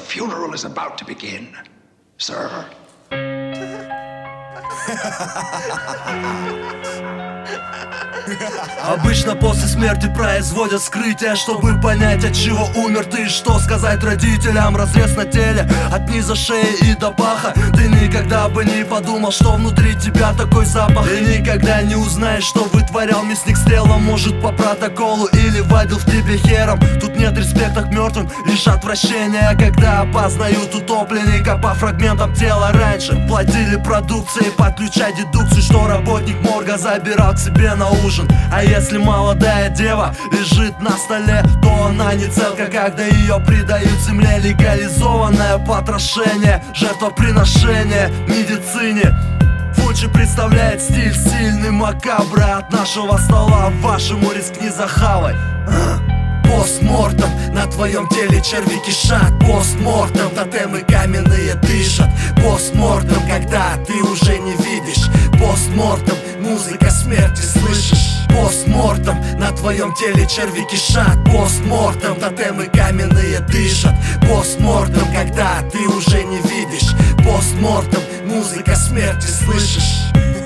funeral is about to begin, sir. Обычно после смерти производят вскрытие, чтобы понять, от чего умер ты. Что сказать родителям, разрез на теле от низа шеи и до паха. Ты никогда бы не подумал, что внутри тебя такой запах. И никогда не узнаешь, что вытворял мясник с телом. Может, по протоколу или вадил в тебе хером. Тут нет респекта к мертвым, лишь отвращение, когда опознают утопленника по фрагментам тела. Раньше платили продукцией, подключай дедукцию, что работник морга забирал к себе на ужин. А если молодая дева лежит на столе, то она не целка, когда ее придают земле. Легализованное потрошение, жертвоприношение медицине. Фучи представляет стиль сильный макабры. От нашего стола вашему рискни захавай. Постмортом, на твоем теле черви кишат. Постмортом, тотемы каменные дышат. Постмортом, когда ты уже не видишь. Постмортом, музыка смерти слышишь. Постмортом, на твоем теле черви кишат. Постмортом, тотемы каменные дышат. Постмортом, когда ты уже не видишь. Постмортом, музыка смерти слышишь.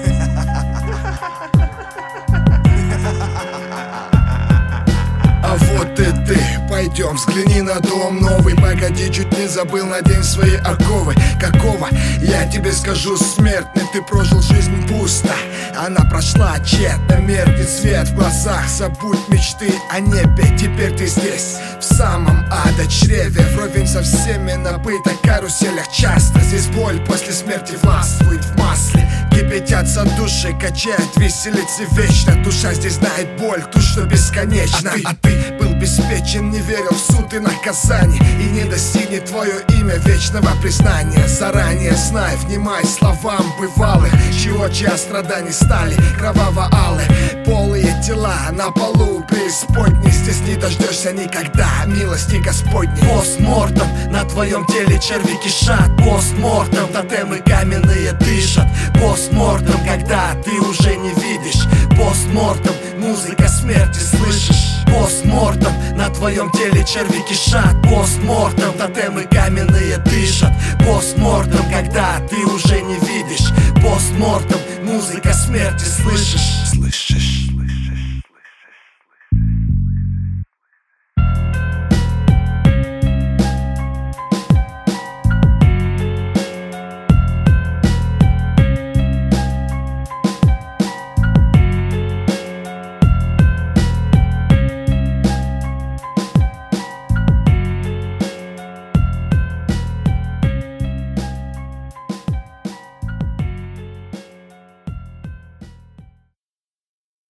А вот и ты, пойдем, взгляни на дом новый. Погоди, чуть не забыл, надень свои оковы. Какого? Я тебе скажу, смертный, ты прожил жизнь пусто. Она прошла тщетно, меркнет свет в глазах. Забудь мечты о небе, теперь ты здесь, в самом чреве. Вровень со всеми на бытах каруселях часто. Здесь боль после смерти властвует в масле. Кипятятся души, качает, веселится вечно. Душа здесь знает боль, ту, что бесконечно. А ты был беспечен, не верил в суд и наказание, и не достигнет твое имя вечного признания. Заранее знай, внимай словам бывалых, чья страданий стали кроваво-алые. Полые тела на полу преисподней. Здесь не дождешься никогда милости Господней. Постмортом, на твоем теле черви кишат. Постмортом, тотемы каменные дышат. Постмортом, когда ты уже не видишь. Постмортом, музыка смерти слышишь. Постмортом, на твоем теле черви кишат. Постмортом, тотемы каменные дышат. Постмортом, когда ты уже не видишь. Постмортом, музыка смерти слышишь.